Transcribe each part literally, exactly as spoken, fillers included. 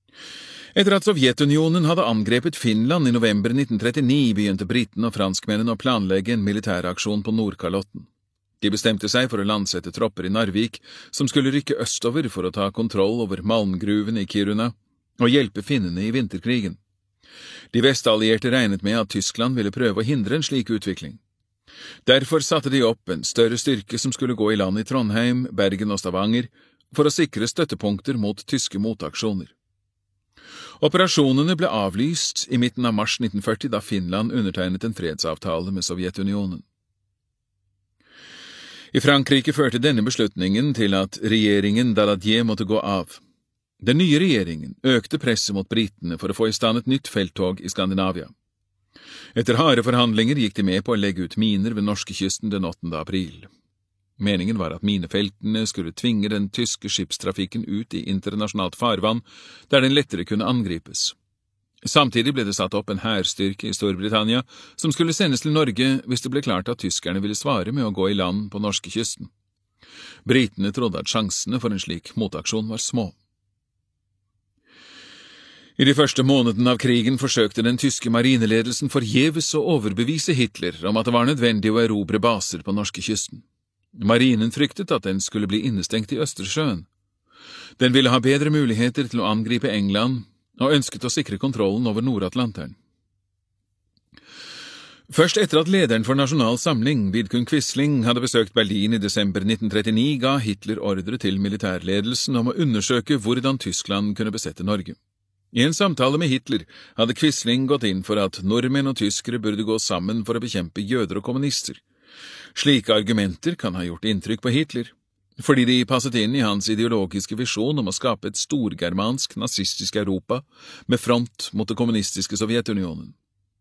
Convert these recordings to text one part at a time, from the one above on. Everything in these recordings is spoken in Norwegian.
Etter at Sovjetunionen hadde angrepet Finland i november nitten trettini, begynte britene og franskmennene å planlegge en militæraksjon på Nordkalotten. De bestemte seg for å landsette tropper i Narvik, som skulle rykke østover for å ta kontroll over malmgruvene i Kiruna og hjelpe finnene i vinterkrigen. De vestallierte regnet med at Tyskland ville prøve å hindre en slik utvikling. Derfor satte de opp en større styrke som skulle gå i land i Trondheim, Bergen og Stavanger, for å sikre støttepunkter mot tyske motaksjoner. Operasjonene ble avlyst i midten av mars nitten førti da Finland undertegnet en fredsavtale med Sovjetunionen. I Frankrike førte denne beslutningen til at regjeringen Daladier måtte gå av. Den nye regjeringen økte presset mot britene for å få i stand et nytt felttog i Skandinavia. Etter harde forhandlinger gikk de med på å legge ut miner ved norskekysten den åttende april. Meningen var at minefeltene skulle tvinge den tyske skipstrafikken ut i internasjonalt farvann, der den lettere kunne angripes. Samtidig ble det satt opp en hærstyrke i Storbritannia som skulle sendes til Norge hvis det ble klart at tyskerne ville svare med å gå i land på norskekysten. Britene trodde at sjansene for en slik motaksjon var små. I de første månedene av krigen forsøkte den tyske marineledelsen forgjeves å overbevise Hitler om at det var nødvendig å erobre baser på norskekysten. Marinen fryktet at den skulle bli innestengt i Østersjøen. Den ville ha bedre muligheter til å angripe England, og ønsket å sikre kontrollen over Nord-Atlanteren. Først etter at lederen for Nasjonal Samling, Vidkun Quisling, hadde besøkt Berlin i desember nitten trettini, ga Hitler ordre til militærledelsen om å undersøke hvordan Tyskland kunne besette Norge. I en samtale med Hitler hadde Quisling gått inn for at nordmenn og tyskere burde gå sammen for å bekjempe jøder og kommunister. Slike argumenter kan ha gjort inntrykk på Hitler, fordi de passet inn i hans ideologiske visjon om å skape et storgermansk, nazistisk Europa med front mot det kommunistiske Sovjetunionen.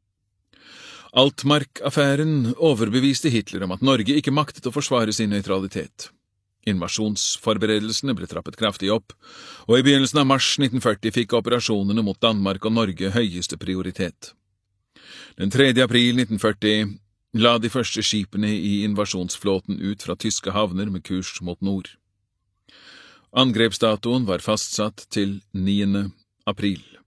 Altmark-affæren overbeviste Hitler om at Norge ikke maktet å forsvare sin nøytralitet. Invasjonsforberedelsene ble trappet kraftig opp, og i begynnelsen av mars nitten førti fikk operasjonene mot Danmark og Norge høyeste prioritet. Den tredje april nitten førti la de første skipene i invasjonsflåten ut fra tyske havner med kurs mot nord. Angrepsdatoen var fastsatt til niende april.